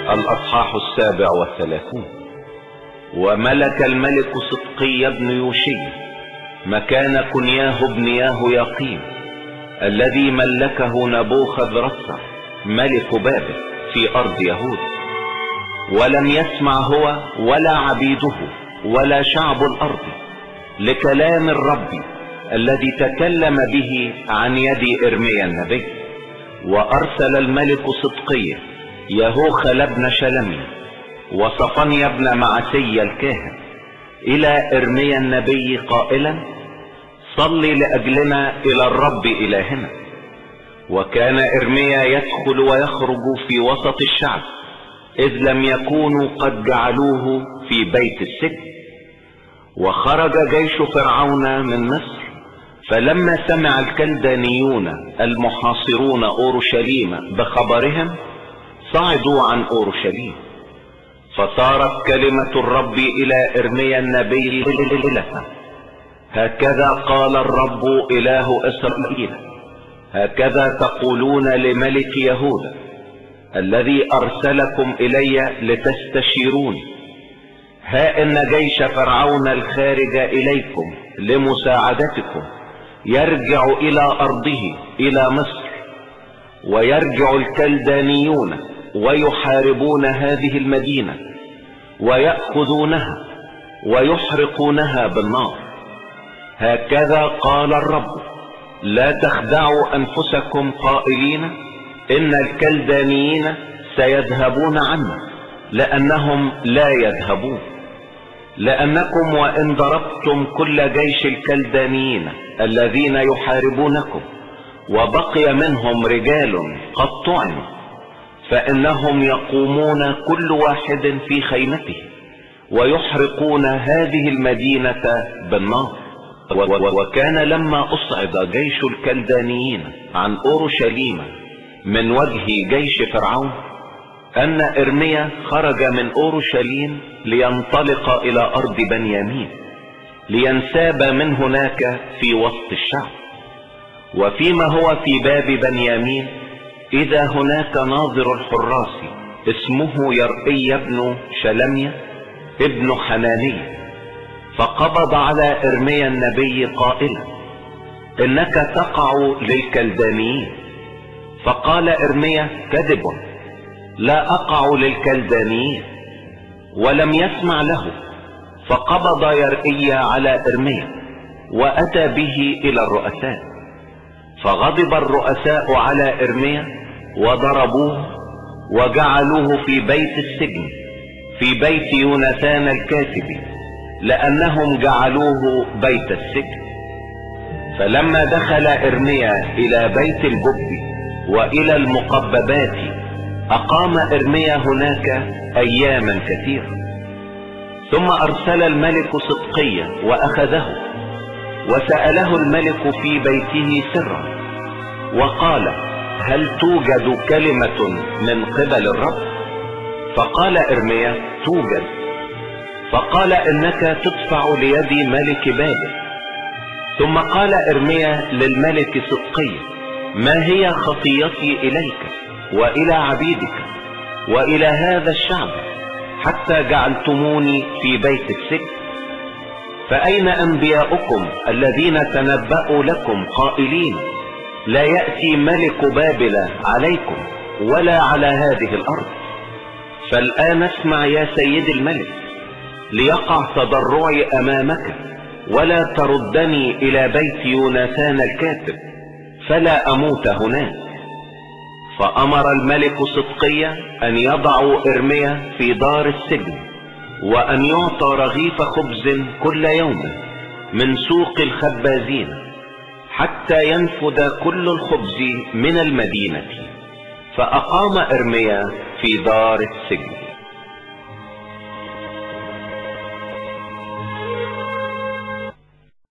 الأصحاح 37. وملك الملك صدقي بن يوشي مكان كنياه بن يهوياقيم الذي ملكه نبوخذ رصر ملك بابل في أرض يهوذا، ولم يسمع هو ولا عبيده ولا شعب الأرض لكلام الرب الذي تكلم به عن يد إرميا النبي. وأرسل الملك صدقي يهوخل بن شلمي وصفنيا بن معسي الكاهن إلى إرميا النبي قائلا: صلي لأجلنا إلى الرب إلهنا. وكان إرميا يدخل ويخرج في وسط الشعب إذ لم يكونوا قد جعلوه في بيت السجن. وخرج جيش فرعون من مصر، فلما سمع الكلدانيون المحاصرون أورشليم بخبرهم صعدوا عن أورشليم. فصارت كلمة الرب إلى إرميا النبي ليلة: هكذا قال الرب إله إسرائيل، هكذا تقولون لملك يهوذا الذي أرسلكم إلي لتستشيروني: ها إن جيش فرعون الخارج إليكم لمساعدتكم يرجع إلى أرضه إلى مصر، ويرجع الكلدانيون ويحاربون هذه المدينة ويأخذونها ويحرقونها بالنار. هكذا قال الرب: لا تخدعوا أنفسكم قائلين إن الكلدانيين سيذهبون عنا، لأنهم لا يذهبون. لأنكم وإن ضربتم كل جيش الكلدانيين الذين يحاربونكم وبقي منهم رجال قد طعنوا، فإنهم يقومون كل واحد في خيمته ويحرقون هذه المدينة بالنار. وكان لما أصعد جيش الكلدانيين عن أورشليم من وجه جيش فرعون أن إرميا خرج من أورشليم لينطلق إلى أرض بنيامين لينساب من هناك في وسط الشعب. وفيما هو في باب بنيامين إذا هناك ناظر الحراس اسمه يرقي بن شلميا ابن حنانية، فقبض على إرميا النبي قائلا: إنك تقع للكلدانيين. فقال إرميا: كذب، لا أقع للكلدانيين. ولم يسمع له، فقبض يرقي على إرميا وأتى به إلى الرؤساء. فغضب الرؤساء على إرميا وضربوه وجعلوه في بيت السجن في بيت يوناثان الكاتب، لأنهم جعلوه بيت السجن. فلما دخل إرميا إلى بيت الجب وإلى المقببات أقام إرميا هناك أياما كثيرة. ثم أرسل الملك صدقيا وأخذه وسأله الملك في بيته سرا وقال: هل توجد كلمة من قبل الرب؟ فقال إرميا: توجد. فقال: إنك تدفع ليد ملك بابل. ثم قال إرميا للملك صدقي: ما هي خطيتي إليك وإلى عبيدك وإلى هذا الشعب حتى جعلتموني في بيت السجن؟ فأين أنبياؤكم الذين تنبأوا لكم قائلين: لا يأتي ملك بابل عليكم ولا على هذه الأرض؟ فالآن اسمع يا سيد الملك، ليقع تضرعي أمامك، ولا تردني إلى بيت يوناثان الكاتب فلا أموت هناك. فأمر الملك صدقيا أن يضعوا إرميا في دار السجن، وأن يعطى رغيف خبز كل يوم من سوق الخبازين حتى ينفد كل الخبز من المدينة. فأقام إرميا في دار السجن.